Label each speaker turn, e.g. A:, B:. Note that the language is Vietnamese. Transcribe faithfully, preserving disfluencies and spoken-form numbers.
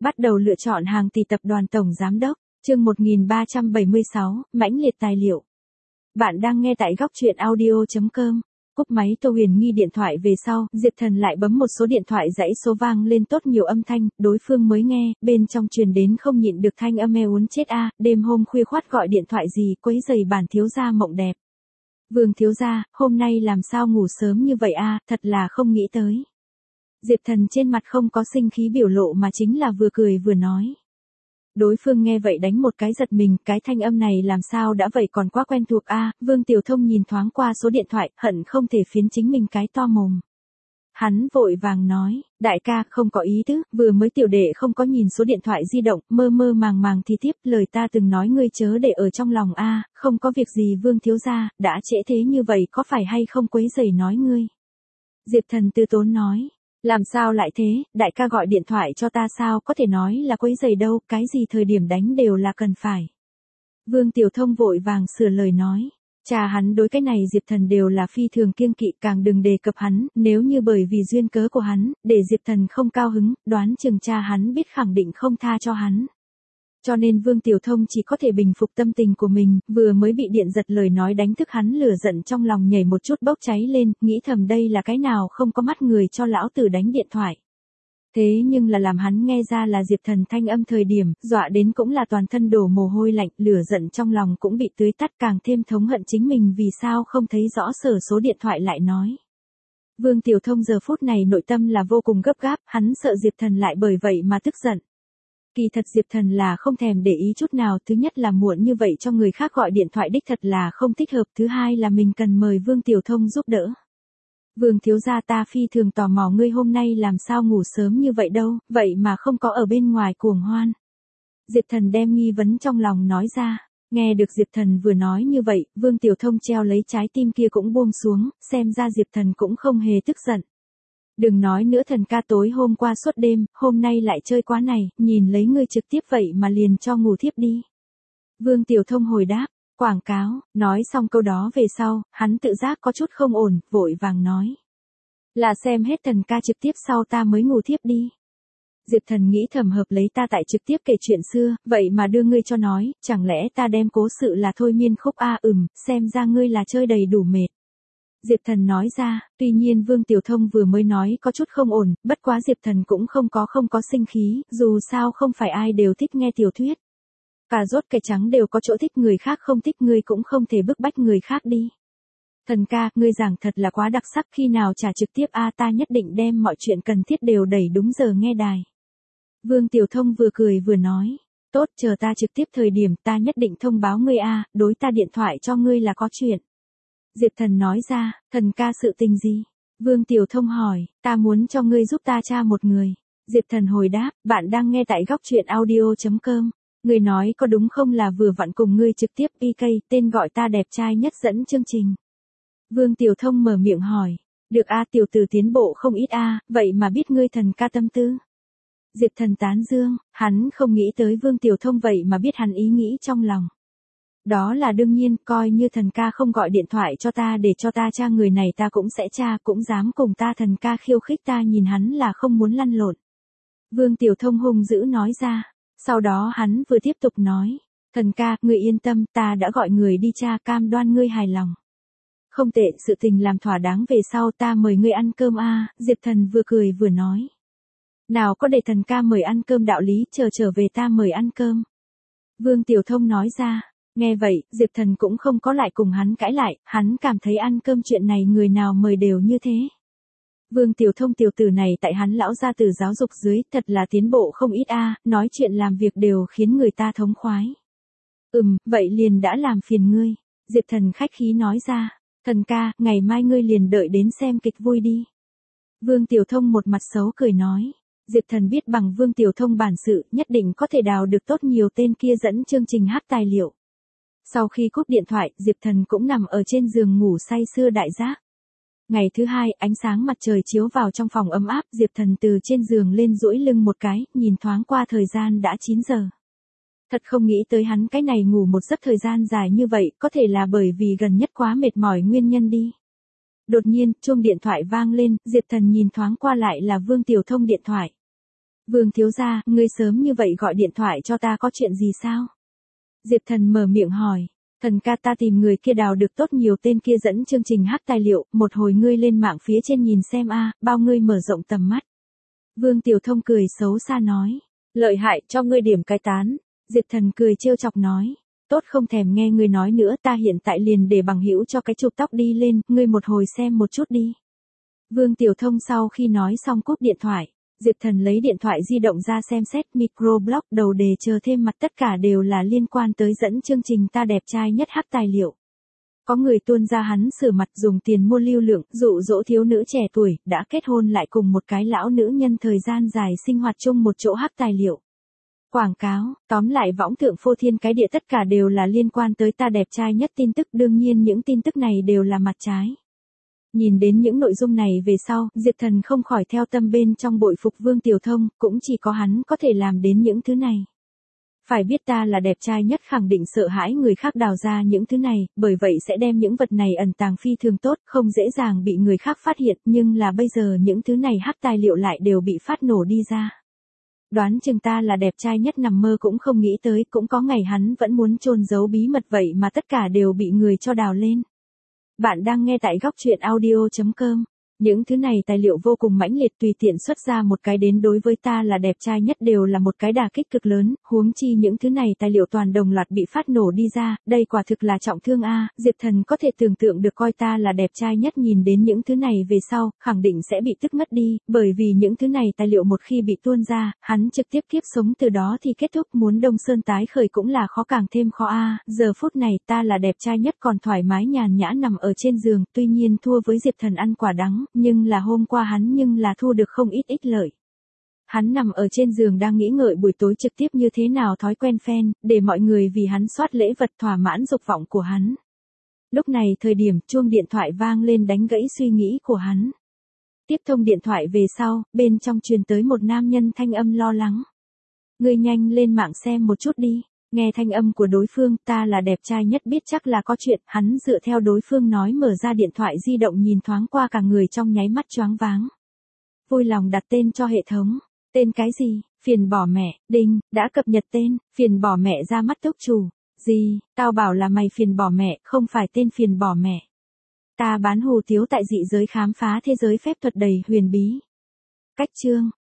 A: Bắt đầu lựa chọn hàng tỷ tập đoàn tổng giám đốc, chương một nghìn ba trăm bảy mươi sáu, mãnh liệt tài liệu. Bạn đang nghe tại góc truyện audio chấm com. Cúp máy Tô Huyền Nghi điện thoại về sau, Diệp Thần lại bấm một số điện thoại dãy số vang lên tốt nhiều âm thanh, đối phương mới nghe, bên trong truyền đến không nhịn được thanh âm e uốn chết a, đêm hôm khuya khoắt gọi điện thoại gì, quấy rầy bản thiếu gia mộng đẹp. Vương thiếu gia, hôm nay làm sao ngủ sớm như vậy a, thật là không nghĩ tới. Diệp Thần trên mặt không có sinh khí biểu lộ mà chính là vừa cười vừa nói. Đối phương nghe vậy đánh một cái giật mình, cái thanh âm này làm sao đã vậy còn quá quen thuộc a. Vương Tiểu Thông nhìn thoáng qua số điện thoại, hận không thể phiến chính mình cái to mồm. Hắn vội vàng nói, đại ca không có ý tứ, vừa mới tiểu đệ không có nhìn số điện thoại di động, mơ mơ màng màng thì tiếp, lời ta từng nói ngươi chớ để ở trong lòng a, không có việc gì Vương thiếu gia, đã trễ thế như vậy có phải hay không quấy rầy nói ngươi. Diệp Thần tư tốn nói. Làm sao lại thế, đại ca gọi điện thoại cho ta sao có thể nói là quấy rầy đâu, cái gì thời điểm đánh đều là cần phải. Vương Tiểu Thông vội vàng sửa lời nói, cha hắn đối cái này Diệp Thần đều là phi thường kiêng kỵ, càng đừng đề cập hắn, nếu như bởi vì duyên cớ của hắn, để Diệp Thần không cao hứng, đoán chừng cha hắn biết khẳng định không tha cho hắn. Cho nên Vương Tiểu Thông chỉ có thể bình phục tâm tình của mình, vừa mới bị điện giật lời nói đánh thức hắn lửa giận trong lòng nhảy một chút bốc cháy lên, nghĩ thầm đây là cái nào không có mắt người cho lão tử đánh điện thoại. Thế nhưng là làm hắn nghe ra là Diệp Thần thanh âm thời điểm, dọa đến cũng là toàn thân đổ mồ hôi lạnh, lửa giận trong lòng cũng bị tưới tắt càng thêm thống hận chính mình vì sao không thấy rõ sở số điện thoại lại nói. Vương Tiểu Thông giờ phút này nội tâm là vô cùng gấp gáp, hắn sợ Diệp Thần lại bởi vậy mà tức giận. Kỳ thật Diệp Thần là không thèm để ý chút nào, thứ nhất là muộn như vậy cho người khác gọi điện thoại đích thật là không thích hợp, thứ hai là mình cần mời Vương Tiểu Thông giúp đỡ. Vương thiếu gia ta phi thường tò mò ngươi hôm nay làm sao ngủ sớm như vậy đâu, vậy mà không có ở bên ngoài cuồng hoan. Diệp Thần đem nghi vấn trong lòng nói ra, nghe được Diệp Thần vừa nói như vậy, Vương Tiểu Thông treo lấy trái tim kia cũng buông xuống, xem ra Diệp Thần cũng không hề tức giận. Đừng nói nữa Thần ca tối hôm qua suốt đêm, hôm nay lại chơi quá này, nhìn lấy ngươi trực tiếp vậy mà liền cho ngủ thiếp đi. Vương Tiểu Thông hồi đáp, quảng cáo, nói xong câu đó về sau, hắn tự giác có chút không ổn, vội vàng nói. Là xem hết Thần ca trực tiếp sau ta mới ngủ thiếp đi. Diệp Thần nghĩ thầm hợp lấy ta tại trực tiếp kể chuyện xưa, vậy mà đưa ngươi cho nói, chẳng lẽ ta đem cố sự là thôi miên khúc a ừm, xem ra ngươi là chơi đầy đủ mệt. Diệp Thần nói ra, tuy nhiên Vương Tiểu Thông vừa mới nói có chút không ổn, bất quá Diệp Thần cũng không có không có sinh khí, dù sao không phải ai đều thích nghe tiểu thuyết. Cà rốt cải trắng đều có chỗ thích người khác không thích ngươi cũng không thể bức bách người khác đi. Thần ca, ngươi giảng thật là quá đặc sắc khi nào trả trực tiếp a ta nhất định đem mọi chuyện cần thiết đều đẩy đúng giờ nghe đài. Vương Tiểu Thông vừa cười vừa nói, tốt chờ ta trực tiếp thời điểm ta nhất định thông báo ngươi a đối ta điện thoại cho ngươi là có chuyện. Diệp Thần nói ra, Thần ca sự tình gì? Vương Tiểu Thông hỏi, ta muốn cho ngươi giúp ta tra một người. Diệp Thần hồi đáp, bạn đang nghe tại góc truyện audio chấm com. Ngươi nói có đúng không là vừa vặn cùng ngươi trực tiếp pê ca, tên gọi ta đẹp trai nhất dẫn chương trình. Vương Tiểu Thông mở miệng hỏi, được a tiểu tử tiến bộ không ít a, vậy mà biết ngươi Thần ca tâm tư. Diệp Thần tán dương, hắn không nghĩ tới Vương Tiểu Thông vậy mà biết hắn ý nghĩ trong lòng. Đó là đương nhiên, coi như Thần ca không gọi điện thoại cho ta để cho ta tra người này ta cũng sẽ tra, cũng dám cùng ta Thần ca khiêu khích ta nhìn hắn là không muốn lăn lộn. Vương Tiểu Thông hung dữ nói ra, sau đó hắn vừa tiếp tục nói, Thần ca, ngươi yên tâm, ta đã gọi người đi tra cam đoan ngươi hài lòng. Không tệ, sự tình làm thỏa đáng về sau ta mời ngươi ăn cơm a. Diệp Thần vừa cười vừa nói. Nào có để Thần ca mời ăn cơm đạo lý, chờ trở về ta mời ăn cơm. Vương Tiểu Thông nói ra. Nghe vậy, Diệp Thần cũng không có lại cùng hắn cãi lại, hắn cảm thấy ăn cơm chuyện này người nào mời đều như thế. Vương Tiểu Thông tiểu tử này tại hắn lão gia tử giáo dục dưới, thật là tiến bộ không ít a, nói chuyện làm việc đều khiến người ta thống khoái. Ừm, vậy liền đã làm phiền ngươi. Diệp Thần khách khí nói ra, Thần ca, ngày mai ngươi liền đợi đến xem kịch vui đi. Vương Tiểu Thông một mặt xấu cười nói. Diệp Thần biết bằng Vương Tiểu Thông bản sự, nhất định có thể đào được tốt nhiều tên kia dẫn chương trình hát tài liệu. Sau khi cúp điện thoại, Diệp Thần cũng nằm ở trên giường ngủ say sưa đại giác. Ngày thứ hai, ánh sáng mặt trời chiếu vào trong phòng ấm áp, Diệp Thần từ trên giường lên duỗi lưng một cái, nhìn thoáng qua thời gian đã chín giờ. Thật không nghĩ tới hắn cái này ngủ một giấc thời gian dài như vậy, có thể là bởi vì gần nhất quá mệt mỏi nguyên nhân đi. Đột nhiên, chuông điện thoại vang lên, Diệp Thần nhìn thoáng qua lại là Vương Tiểu Thông điện thoại. Vương thiếu gia, ngươi sớm như vậy gọi điện thoại cho ta có chuyện gì sao? Diệp Thần mở miệng hỏi. Thần ca, ta tìm người kia đào được tốt nhiều tên kia dẫn chương trình hát tài liệu, một hồi ngươi lên mạng phía trên nhìn xem a, bao ngươi mở rộng tầm mắt. Vương Tiểu Thông cười xấu xa nói. Lợi hại, cho ngươi điểm cái tán. Diệp Thần cười trêu chọc nói. Tốt, không thèm nghe ngươi nói nữa, ta hiện tại liền để bằng hữu cho cái chụp tóc đi lên, ngươi một hồi xem một chút đi. Vương Tiểu Thông sau khi nói xong cúp điện thoại, Diệp Thần lấy điện thoại di động ra xem xét microblog, đầu đề chờ thêm mặt tất cả đều là liên quan tới dẫn chương trình Ta Đẹp Trai Nhất hát tài liệu. Có người tuôn ra hắn sửa mặt dùng tiền mua lưu lượng, dụ dỗ thiếu nữ trẻ tuổi, đã kết hôn lại cùng một cái lão nữ nhân thời gian dài sinh hoạt chung một chỗ hát tài liệu. Quảng cáo, tóm lại võng thượng phô thiên cái địa tất cả đều là liên quan tới Ta Đẹp Trai Nhất tin tức, đương nhiên những tin tức này đều là mặt trái. Nhìn đến những nội dung này về sau, Diệp Thần không khỏi theo tâm bên trong bội phục Vương Tiểu Thông, cũng chỉ có hắn có thể làm đến những thứ này. Phải biết ta là đẹp trai nhất khẳng định sợ hãi người khác đào ra những thứ này, bởi vậy sẽ đem những vật này ẩn tàng phi thường tốt, không dễ dàng bị người khác phát hiện, nhưng là bây giờ những thứ này hắc tài liệu lại đều bị phát nổ đi ra. Đoán chừng ta là đẹp trai nhất nằm mơ cũng không nghĩ tới, cũng có ngày hắn vẫn muốn chôn giấu bí mật vậy mà tất cả đều bị người cho đào lên. Bạn đang nghe tại góc truyện audio chấm com. Những thứ này tài liệu vô cùng mãnh liệt, tùy tiện xuất ra một cái đến đối với ta là đẹp trai nhất đều là một cái đả kích cực lớn, huống chi những thứ này tài liệu toàn đồng loạt bị phát nổ đi ra, đây quả thực là trọng thương a. Diệp Thần có thể tưởng tượng được coi ta là đẹp trai nhất nhìn đến những thứ này về sau, khẳng định sẽ bị tức ngất đi, bởi vì những thứ này tài liệu một khi bị tuôn ra, hắn trực tiếp kiếp sống từ đó thì kết thúc, muốn Đông Sơn tái khởi cũng là khó càng thêm khó a. Giờ phút này ta là đẹp trai nhất còn thoải mái nhàn nhã nằm ở trên giường, tuy nhiên thua với Diệp Thần ăn quả đắng, nhưng là hôm qua hắn nhưng là thu được không ít ích lợi. Hắn nằm ở trên giường đang nghĩ ngợi buổi tối trực tiếp như thế nào thói quen fan, để mọi người vì hắn soát lễ vật thỏa mãn dục vọng của hắn. Lúc này thời điểm chuông điện thoại vang lên đánh gãy suy nghĩ của hắn. Tiếp thông điện thoại về sau, bên trong truyền tới một nam nhân thanh âm lo lắng. Ngươi nhanh lên mạng xem một chút đi. Nghe thanh âm của đối phương, ta là đẹp trai nhất biết chắc là có chuyện, hắn dựa theo đối phương nói mở ra điện thoại di động nhìn thoáng qua cả người trong nháy mắt choáng váng. Vui lòng đặt tên cho hệ thống. Tên cái gì? Phiền bỏ mẹ, đinh, đã cập nhật tên, phiền bỏ mẹ ra mắt túc chủ. Gì, tao bảo là mày phiền bỏ mẹ, không phải tên phiền bỏ mẹ. Ta bán hủ tiếu tại dị giới khám phá thế giới phép thuật đầy huyền bí. Cách chương.